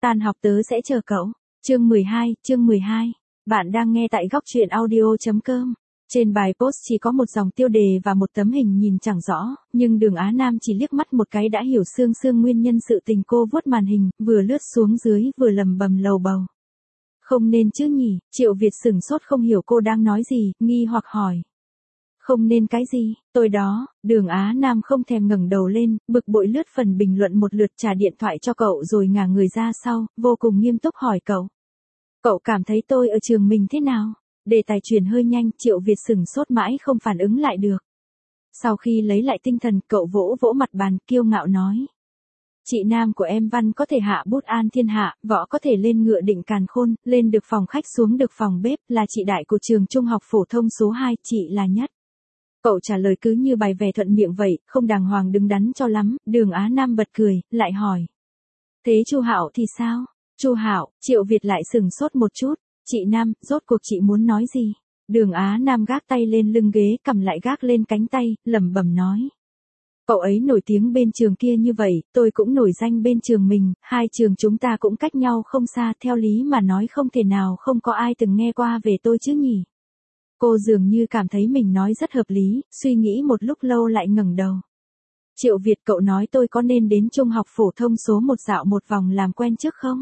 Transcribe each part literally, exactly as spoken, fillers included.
Tan học tớ sẽ chờ cậu. Chương mười hai, chương mười hai. Bạn đang nghe tại góc truyện audio.com. Trên bài post chỉ có một dòng tiêu đề và một tấm hình nhìn chẳng rõ, nhưng Đường Á Nam chỉ liếc mắt một cái đã hiểu sương sương nguyên nhân sự tình. Cô vuốt màn hình, vừa lướt xuống dưới vừa lầm bầm lầu bầu. Không nên chứ nhỉ? Triệu Việt sửng sốt không hiểu cô đang nói gì, nghi hoặc hỏi. Không nên cái gì? Tôi đó. Đường Á Nam không thèm ngẩng đầu lên, bực bội lướt phần bình luận một lượt, trả điện thoại cho cậu rồi ngả người ra sau, vô cùng nghiêm túc hỏi cậu. Cậu cảm thấy tôi ở trường mình thế nào? Đề tài chuyển hơi nhanh, Triệu Việt sửng sốt mãi không phản ứng lại được. Sau khi lấy lại tinh thần, cậu vỗ vỗ mặt bàn, kiêu ngạo nói. Chị Nam của em văn có thể hạ bút an thiên hạ, võ có thể lên ngựa định càn khôn, lên được phòng khách xuống được phòng bếp, là chị đại của trường trung học phổ thông số hai, chị là nhất. Cậu trả lời cứ như bài vẻ thuận miệng vậy, không đàng hoàng đứng đắn cho lắm. Đường Á Nam bật cười, lại hỏi. Thế Chu Hạo thì sao? Chu Hạo, Triệu Việt lại sừng sốt một chút. Chị Nam, rốt cuộc chị muốn nói gì? Đường Á Nam gác tay lên lưng ghế, cầm lại gác lên cánh tay, lẩm bẩm nói. Cậu ấy nổi tiếng bên trường kia như vậy, tôi cũng nổi danh bên trường mình, hai trường chúng ta cũng cách nhau không xa, theo lý mà nói không thể nào không có ai từng nghe qua về tôi chứ nhỉ? Cô dường như cảm thấy mình nói rất hợp lý, suy nghĩ một lúc lâu lại ngẩng đầu. Triệu Việt, cậu nói tôi có nên đến trung học phổ thông số một dạo một vòng làm quen trước không?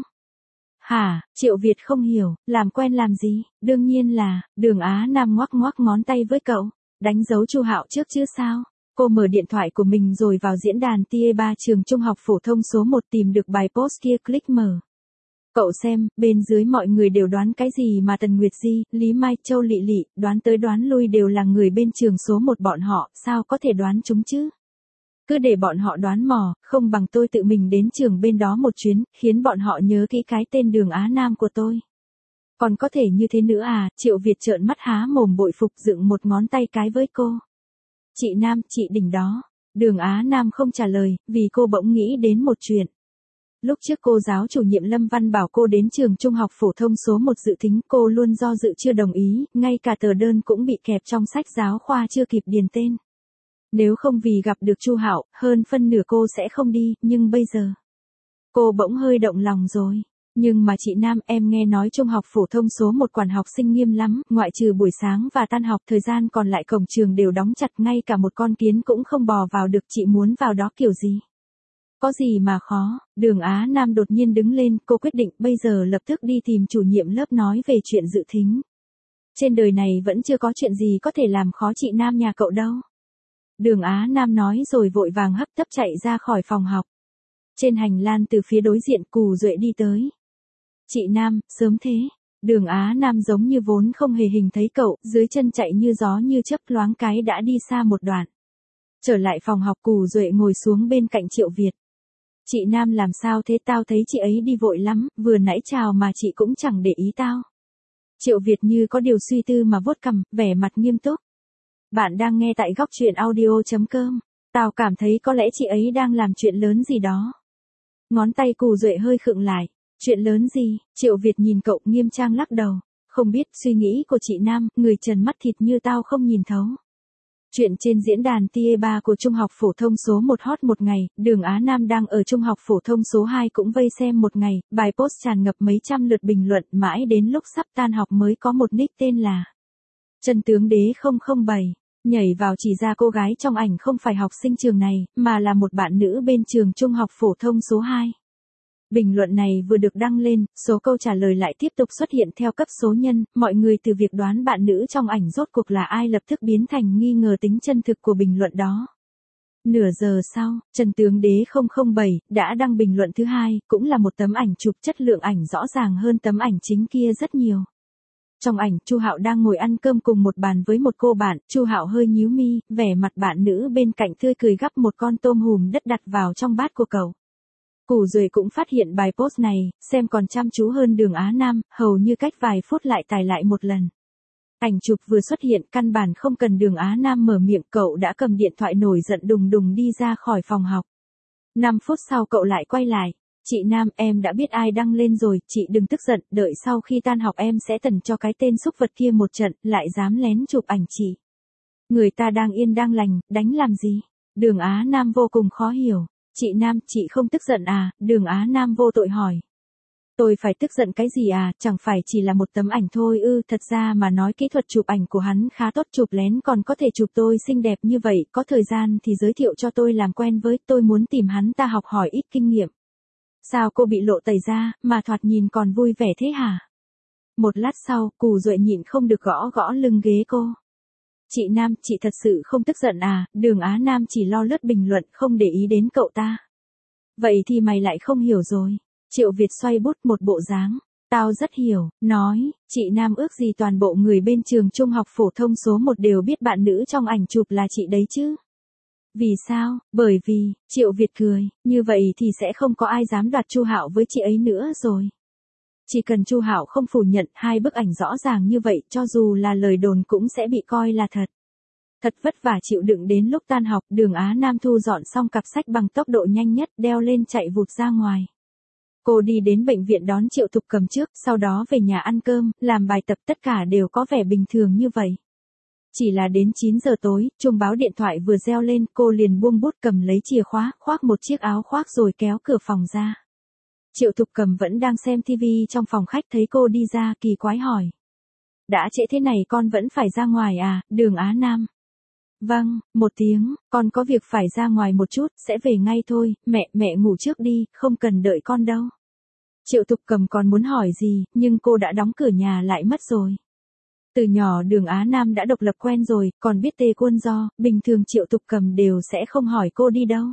Hả? Triệu Việt không hiểu, làm quen làm gì? Đương nhiên là, Đường Á Nam ngoắc ngoắc ngón tay với cậu, đánh dấu Chu Hạo trước chứ sao? Cô mở điện thoại của mình rồi vào diễn đàn T A ba trường trung học phổ thông số một, tìm được bài post kia, click mở. Cậu xem, bên dưới mọi người đều đoán cái gì mà Tần Nguyệt Di, Lý Mai, Châu Lị Lị, đoán tới đoán lui đều là người bên trường số một bọn họ, sao có thể đoán chúng chứ? Cứ để bọn họ đoán mò, không bằng tôi tự mình đến trường bên đó một chuyến, khiến bọn họ nhớ kỹ cái tên Đường Á Nam của tôi. Còn có thể như thế nữa à? Triệu Việt trợn mắt há mồm bội phục, dựng một ngón tay cái với cô. Chị Nam, chị đỉnh đó. Đường Á Nam không trả lời, vì cô bỗng nghĩ đến một chuyện. Lúc trước cô giáo chủ nhiệm Lâm Văn bảo cô đến trường trung học phổ thông số một dự thính, cô luôn do dự chưa đồng ý, ngay cả tờ đơn cũng bị kẹp trong sách giáo khoa chưa kịp điền tên. Nếu không vì gặp được Chu Hạo, hơn phân nửa cô sẽ không đi, nhưng bây giờ cô bỗng hơi động lòng rồi. Nhưng mà chị Nam, em nghe nói trung học phổ thông số một quản học sinh nghiêm lắm, ngoại trừ buổi sáng và tan học, thời gian còn lại cổng trường đều đóng chặt, ngay cả một con kiến cũng không bò vào được, chị muốn vào đó kiểu gì? Có gì mà khó? Đường Á Nam đột nhiên đứng lên, cô quyết định bây giờ lập tức đi tìm chủ nhiệm lớp nói về chuyện dự thính. Trên đời này vẫn chưa có chuyện gì có thể làm khó chị Nam nhà cậu đâu. Đường Á Nam nói rồi vội vàng hấp tấp chạy ra khỏi phòng học. Trên hành lang từ phía đối diện, Cù Duệ đi tới. Chị Nam, sớm thế. Đường Á Nam giống như vốn không hề hình thấy cậu, dưới chân chạy như gió như chớp, loáng cái đã đi xa một đoạn. Trở lại phòng học, Cù Duệ ngồi xuống bên cạnh Triệu Việt. Chị Nam làm sao thế? Tao thấy chị ấy đi vội lắm, vừa nãy chào mà chị cũng chẳng để ý tao. Triệu Việt như có điều suy tư mà vuốt cằm, vẻ mặt nghiêm túc. Bạn đang nghe tại góc truyện audio.com. Tao cảm thấy có lẽ chị ấy đang làm chuyện lớn gì đó. Ngón tay Cù Duệ hơi khựng lại. Chuyện lớn gì? Triệu Việt nhìn cậu, nghiêm trang lắc đầu. Không biết, suy nghĩ của chị Nam, người trần mắt thịt như tao không nhìn thấu. Chuyện trên diễn đàn T A ba của trung học phổ thông số một hot một ngày, Đường Á Nam đang ở trung học phổ thông số hai cũng vây xem một ngày, bài post tràn ngập mấy trăm lượt bình luận, mãi đến lúc sắp tan học mới có một nick tên là Chân Tướng Đế không không bảy. Nhảy vào chỉ ra cô gái trong ảnh không phải học sinh trường này, mà là một bạn nữ bên trường trung học phổ thông số hai. Bình luận này vừa được đăng lên, số câu trả lời lại tiếp tục xuất hiện theo cấp số nhân, mọi người từ việc đoán bạn nữ trong ảnh rốt cuộc là ai lập tức biến thành nghi ngờ tính chân thực của bình luận đó. Nửa giờ sau, Trần Tướng Đế không không bảy đã đăng bình luận thứ hai, cũng là một tấm ảnh chụp chất lượng ảnh rõ ràng hơn tấm ảnh chính kia rất nhiều. Trong ảnh, Chu Hạo đang ngồi ăn cơm cùng một bàn với một cô bạn, Chu Hạo hơi nhíu mi, vẻ mặt bạn nữ bên cạnh tươi cười gắp một con tôm hùm đất đặt vào trong bát của cậu. Cù Duệ cũng phát hiện bài post này, xem còn chăm chú hơn Đường Á Nam, hầu như cách vài phút lại tải lại một lần. Ảnh chụp vừa xuất hiện, căn bản không cần Đường Á Nam mở miệng, cậu đã cầm điện thoại nổi giận đùng đùng đi ra khỏi phòng học. năm phút sau cậu lại quay lại. Chị Nam, em đã biết ai đăng lên rồi, chị đừng tức giận, đợi sau khi tan học em sẽ tần cho cái tên xúc vật kia một trận, lại dám lén chụp ảnh chị. Người ta đang yên đang lành, đánh làm gì? Đường Á Nam vô cùng khó hiểu. Chị Nam, chị không tức giận à? Đường Á Nam vô tội hỏi. Tôi phải tức giận cái gì à, chẳng phải chỉ là một tấm ảnh thôi ư, thật ra mà nói kỹ thuật chụp ảnh của hắn khá tốt, chụp lén còn có thể chụp tôi xinh đẹp như vậy, có thời gian thì giới thiệu cho tôi làm quen với, tôi muốn tìm hắn ta học hỏi ít kinh nghiệm. Sao cô bị lộ tẩy ra, mà thoạt nhìn còn vui vẻ thế hả? Một lát sau, Cù Duệ nhịn không được gõ gõ lưng ghế cô. Chị Nam, chị thật sự không tức giận à, Đường Á Nam chỉ lo lướt bình luận không để ý đến cậu ta. Vậy thì mày lại không hiểu rồi. Triệu Việt xoay bút một bộ dáng. Tao rất hiểu, nói, chị Nam ước gì toàn bộ người bên trường trung học phổ thông số một đều biết bạn nữ trong ảnh chụp là chị đấy chứ. Vì sao? Bởi vì, Triệu Việt cười, như vậy thì sẽ không có ai dám đoạt Chu Hạo với chị ấy nữa rồi. Chỉ cần Chu Hạo không phủ nhận hai bức ảnh rõ ràng như vậy, cho dù là lời đồn cũng sẽ bị coi là thật. Thật vất vả chịu đựng đến lúc tan học, Đường Á Nam thu dọn xong cặp sách bằng tốc độ nhanh nhất, đeo lên chạy vụt ra ngoài. Cô đi đến bệnh viện đón Triệu Thục Cầm trước, sau đó về nhà ăn cơm, làm bài tập, tất cả đều có vẻ bình thường như vậy. Chỉ là đến chín giờ tối, chuông báo điện thoại vừa reo lên, cô liền buông bút cầm lấy chìa khóa, khoác một chiếc áo khoác rồi kéo cửa phòng ra. Triệu Thục Cầm vẫn đang xem tivi trong phòng khách, thấy cô đi ra, kỳ quái hỏi. Đã trễ thế này con vẫn phải ra ngoài à, Đường Á Nam? Vâng, một tiếng, con có việc phải ra ngoài một chút, sẽ về ngay thôi, mẹ, mẹ ngủ trước đi, không cần đợi con đâu. Triệu Thục Cầm còn muốn hỏi gì, nhưng cô đã đóng cửa nhà lại mất rồi. Từ nhỏ Đường Á Nam đã độc lập quen rồi, còn biết tê quân do, bình thường Triệu Thục Cầm đều sẽ không hỏi cô đi đâu.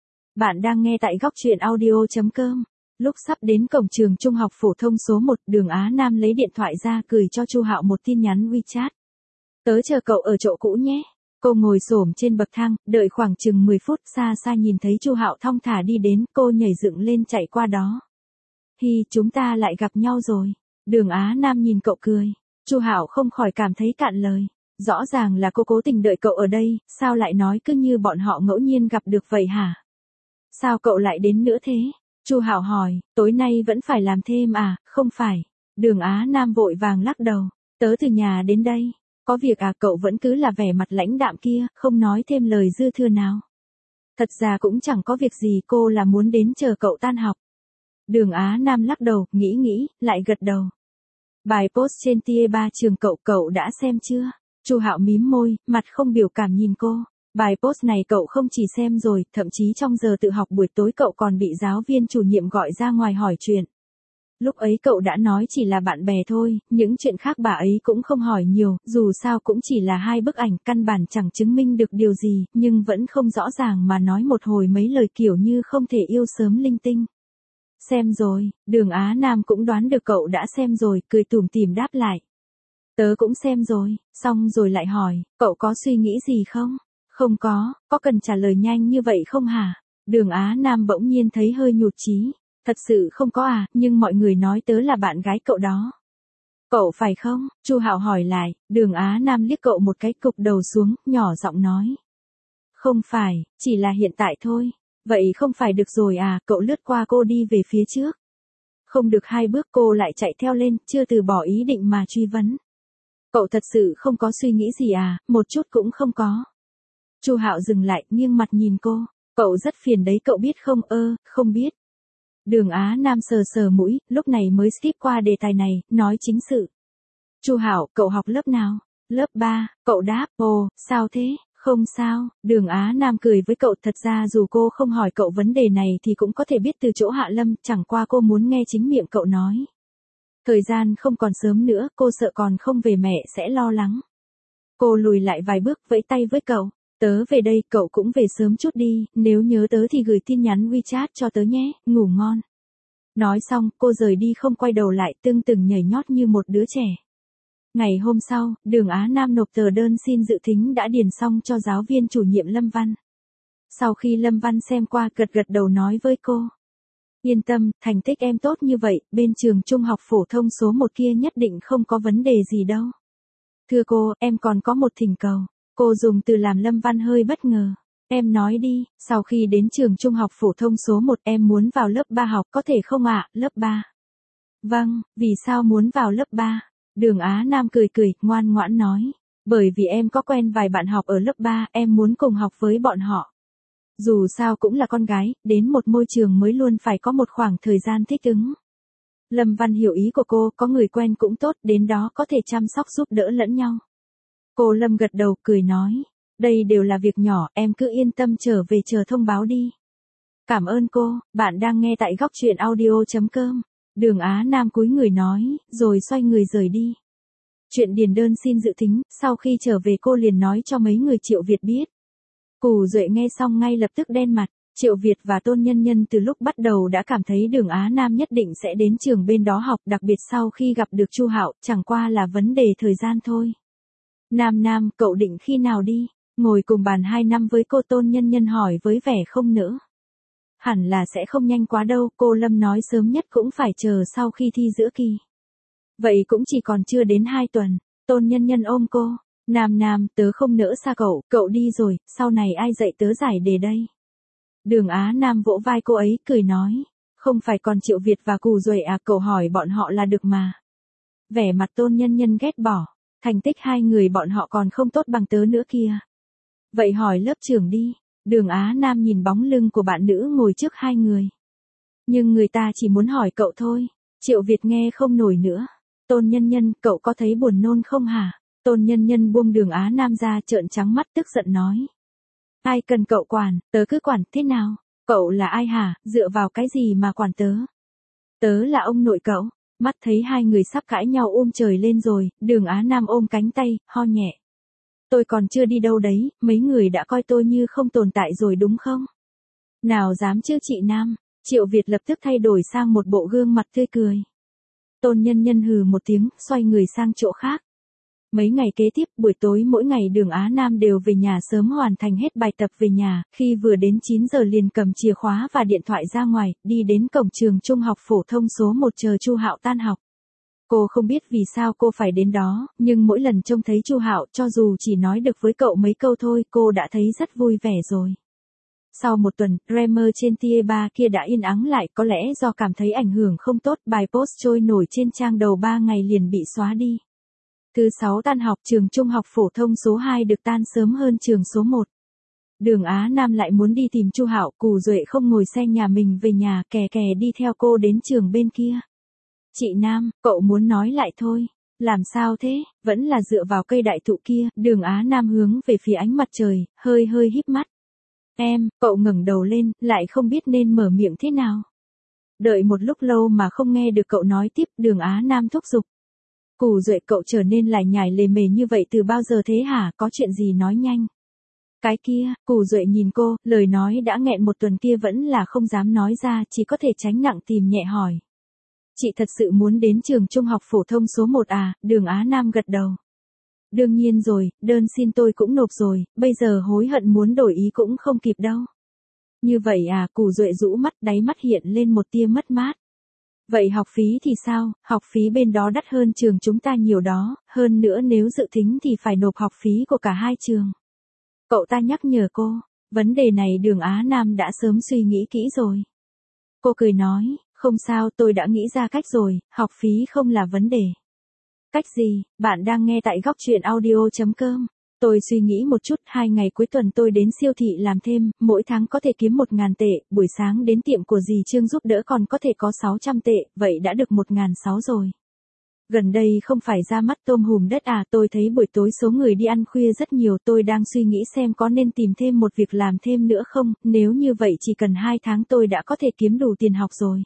Bạn đang nghe tại góc truyện audio chấm com. Lúc sắp đến cổng trường trung học phổ thông số một, Đường Á Nam lấy điện thoại ra gửi cho Chu Hạo một tin nhắn WeChat. Tớ chờ cậu ở chỗ cũ nhé. Cô ngồi xổm trên bậc thang, đợi khoảng chừng mười phút, xa xa nhìn thấy Chu Hạo thong thả đi đến, cô nhảy dựng lên chạy qua đó. Hi, chúng ta lại gặp nhau rồi. Đường Á Nam nhìn cậu cười. Chu Hạo không khỏi cảm thấy cạn lời. Rõ ràng là cô cố tình đợi cậu ở đây, sao lại nói cứ như bọn họ ngẫu nhiên gặp được vậy hả? Sao cậu lại đến nữa thế? Chu Hạo hỏi, tối nay vẫn phải làm thêm à, không phải. Đường Á Nam vội vàng lắc đầu, tớ từ nhà đến đây. Có việc à, cậu vẫn cứ là vẻ mặt lãnh đạm kia, không nói thêm lời dư thừa nào. Thật ra cũng chẳng có việc gì, cô là muốn đến chờ cậu tan học. Đường Á Nam lắc đầu, nghĩ nghĩ, lại gật đầu. Bài post trên tia ba trường cậu, cậu đã xem chưa? Chu Hạo mím môi, mặt không biểu cảm nhìn cô. Bài post này cậu không chỉ xem rồi, thậm chí trong giờ tự học buổi tối cậu còn bị giáo viên chủ nhiệm gọi ra ngoài hỏi chuyện. Lúc ấy cậu đã nói chỉ là bạn bè thôi, những chuyện khác bà ấy cũng không hỏi nhiều, dù sao cũng chỉ là hai bức ảnh, căn bản chẳng chứng minh được điều gì, nhưng vẫn không rõ ràng mà nói một hồi mấy lời kiểu như không thể yêu sớm linh tinh. Xem rồi, Đường Á Nam cũng đoán được cậu đã xem rồi, cười tủm tỉm đáp lại. Tớ cũng xem rồi, xong rồi lại hỏi, cậu có suy nghĩ gì không? Không có, có cần trả lời nhanh như vậy không hả? Đường Á Nam bỗng nhiên thấy hơi nhụt chí. Thật sự không có à, nhưng mọi người nói tớ là bạn gái cậu đó. Cậu phải không? Chu Hạo hỏi lại, Đường Á Nam liếc cậu một cái, cụp đầu xuống, nhỏ giọng nói. Không phải, chỉ là hiện tại thôi. Vậy không phải được rồi à, cậu lướt qua cô đi về phía trước. Không được hai bước cô lại chạy theo lên, chưa từ bỏ ý định mà truy vấn. Cậu thật sự không có suy nghĩ gì à, một chút cũng không có. Chu Hạo dừng lại, nghiêng mặt nhìn cô, cậu rất phiền đấy cậu biết không? Ơ, không biết. Đường Á Nam sờ sờ mũi, lúc này mới skip qua đề tài này, nói chính sự. Chu Hạo, cậu học lớp nào? Lớp ba, cậu đáp, ồ, sao thế? Không sao, Đường Á Nam cười với cậu, thật ra dù cô không hỏi cậu vấn đề này thì cũng có thể biết từ chỗ Hạ Lâm, chẳng qua cô muốn nghe chính miệng cậu nói. Thời gian không còn sớm nữa, cô sợ còn không về mẹ sẽ lo lắng. Cô lùi lại vài bước, vẫy tay với cậu. Tớ về đây, cậu cũng về sớm chút đi, nếu nhớ tớ thì gửi tin nhắn WeChat cho tớ nhé, ngủ ngon. Nói xong, cô rời đi không quay đầu lại, tưng tửng nhảy nhót như một đứa trẻ. Ngày hôm sau, Đường Á Nam nộp tờ đơn xin dự thính đã điền xong cho giáo viên chủ nhiệm Lâm Văn. Sau khi Lâm Văn xem qua, gật gật đầu nói với cô. Yên tâm, thành tích em tốt như vậy, bên trường trung học phổ thông số một kia nhất định không có vấn đề gì đâu. Thưa cô, em còn có một thỉnh cầu. Cô dùng từ làm Lâm Văn hơi bất ngờ. Em nói đi, sau khi đến trường trung học phổ thông số một em muốn vào lớp ba học có thể không ạ, à? Lớp ba. Vâng, vì sao muốn vào lớp ba? Đường Á Nam cười cười, ngoan ngoãn nói. Bởi vì em có quen vài bạn học ở lớp ba, em muốn cùng học với bọn họ. Dù sao cũng là con gái, đến một môi trường mới luôn phải có một khoảng thời gian thích ứng. Lâm Văn hiểu ý của cô, có người quen cũng tốt, đến đó có thể chăm sóc giúp đỡ lẫn nhau. Cô Lâm gật đầu, cười nói, đây đều là việc nhỏ, em cứ yên tâm trở về chờ thông báo đi. Cảm ơn cô, bạn đang nghe tại góc truyện audio.com. Đường Á Nam cúi người nói, rồi xoay người rời đi. Chuyện điền đơn xin dự thính, sau khi trở về cô liền nói cho mấy người Triệu Việt biết. Cù Duệ nghe xong ngay lập tức đen mặt. Triệu Việt và Tôn Nhân Nhân từ lúc bắt đầu đã cảm thấy Đường Á Nam nhất định sẽ đến trường bên đó học, đặc biệt sau khi gặp được Chu Hạo, chẳng qua là vấn đề thời gian thôi. Nam Nam, cậu định khi nào đi? Ngồi cùng bàn hai năm với cô, Tôn Nhân Nhân hỏi với vẻ không nỡ. Hẳn là sẽ không nhanh quá đâu, cô Lâm nói sớm nhất cũng phải chờ sau khi thi giữa kỳ. Vậy cũng chỉ còn chưa đến hai tuần, Tôn Nhân Nhân ôm cô. Nam Nam, tớ không nỡ xa cậu, cậu đi rồi, sau này ai dạy tớ giải đề đây? Đường Á Nam vỗ vai cô ấy, cười nói, không phải còn Triệu Việt và Cù Duệ à, cậu hỏi bọn họ là được mà. Vẻ mặt Tôn Nhân Nhân ghét bỏ, thành tích hai người bọn họ còn không tốt bằng tớ nữa kìa. Vậy hỏi lớp trưởng đi. Đường Á Nam nhìn bóng lưng của bạn nữ ngồi trước hai người. Nhưng người ta chỉ muốn hỏi cậu thôi. Triệu Việt nghe không nổi nữa. Tôn Nhân Nhân, cậu có thấy buồn nôn không hả? Tôn Nhân Nhân buông Đường Á Nam ra, trợn trắng mắt tức giận nói. Ai cần cậu quản, tớ cứ quản, thế nào? Cậu là ai hả, dựa vào cái gì mà quản tớ? Tớ là ông nội cậu. Mắt thấy hai người sắp cãi nhau ôm trời lên rồi, Đường Á Nam ôm cánh tay, ho nhẹ. Tôi còn chưa đi đâu đấy, mấy người đã coi tôi như không tồn tại rồi đúng không? Nào dám chứ chị Nam. Triệu Việt lập tức thay đổi sang một bộ gương mặt tươi cười. Tôn Nhân Nhân hừ một tiếng, xoay người sang chỗ khác. Mấy ngày kế tiếp, buổi tối mỗi ngày Đường Á Nam đều về nhà sớm hoàn thành hết bài tập về nhà, khi vừa đến chín giờ liền cầm chìa khóa và điện thoại ra ngoài, đi đến cổng trường trung học phổ thông số một chờ Chu Hạo tan học. Cô không biết vì sao cô phải đến đó, nhưng mỗi lần trông thấy Chu Hạo, cho dù chỉ nói được với cậu mấy câu thôi, cô đã thấy rất vui vẻ rồi. Sau một tuần, Grammar trên tier ba kia đã yên ắng lại, có lẽ do cảm thấy ảnh hưởng không tốt, bài post trôi nổi trên trang đầu ba ngày liền bị xóa đi. Thứ sáu tan học, trường trung học phổ thông số hai được tan sớm hơn trường số một. Đường Á Nam lại muốn đi tìm Chu Hạo, Cù Duệ không ngồi xe nhà mình về nhà, kè kè đi theo cô đến trường bên kia. Chị Nam, cậu muốn nói lại thôi. Làm sao thế, vẫn là dựa vào cây đại thụ kia. Đường Á Nam hướng về phía ánh mặt trời, hơi hơi híp mắt. Em, cậu ngẩng đầu lên, lại không biết nên mở miệng thế nào. Đợi một lúc lâu mà không nghe được cậu nói tiếp, Đường Á Nam thúc giục. Cù Duệ, cậu trở nên lải nhải lề mề như vậy từ bao giờ thế hả, có chuyện gì nói nhanh. Cái kia, Cù Duệ nhìn cô, lời nói đã nghẹn một tuần kia vẫn là không dám nói ra, chỉ có thể tránh nặng tìm nhẹ hỏi. Chị thật sự muốn đến trường trung học phổ thông số một à? Đường Á Nam gật đầu. Đương nhiên rồi, đơn xin tôi cũng nộp rồi, bây giờ hối hận muốn đổi ý cũng không kịp đâu. Như vậy à? Cù Duệ rũ mắt, đáy mắt hiện lên một tia mất mát. Vậy học phí thì sao? Học phí bên đó đắt hơn trường chúng ta nhiều đó, hơn nữa nếu dự tính thì phải nộp học phí của cả hai trường. Cậu ta nhắc nhở cô, vấn đề này Đường Á Nam đã sớm suy nghĩ kỹ rồi. Cô cười nói, không sao, tôi đã nghĩ ra cách rồi, học phí không là vấn đề. Cách gì? Bạn đang nghe tại góc truyện audio.com. Tôi suy nghĩ một chút, hai ngày cuối tuần tôi đến siêu thị làm thêm, mỗi tháng có thể kiếm một ngàn tệ, buổi sáng đến tiệm của dì Trương giúp đỡ còn có thể có sáu trăm tệ, vậy đã được một ngàn sáu rồi. Gần đây không phải ra mắt tôm hùm đất à, tôi thấy buổi tối số người đi ăn khuya rất nhiều, tôi đang suy nghĩ xem có nên tìm thêm một việc làm thêm nữa không, nếu như vậy chỉ cần hai tháng tôi đã có thể kiếm đủ tiền học rồi.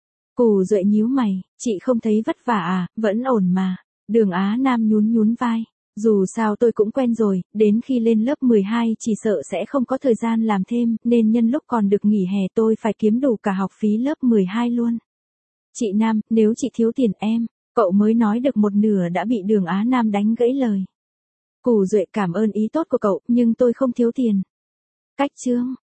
Cù Duệ nhíu mày, chị không thấy vất vả à, vẫn ổn mà. Đường Á Nam nhún nhún vai. Dù sao tôi cũng quen rồi, đến khi lên lớp mười hai chỉ sợ sẽ không có thời gian làm thêm, nên nhân lúc còn được nghỉ hè tôi phải kiếm đủ cả học phí lớp mười hai luôn. Chị Nam, nếu chị thiếu tiền em, cậu mới nói được một nửa đã bị Đường Á Nam đánh gãy lời. Cù Duệ, cảm ơn ý tốt của cậu, nhưng tôi không thiếu tiền. Cách chương.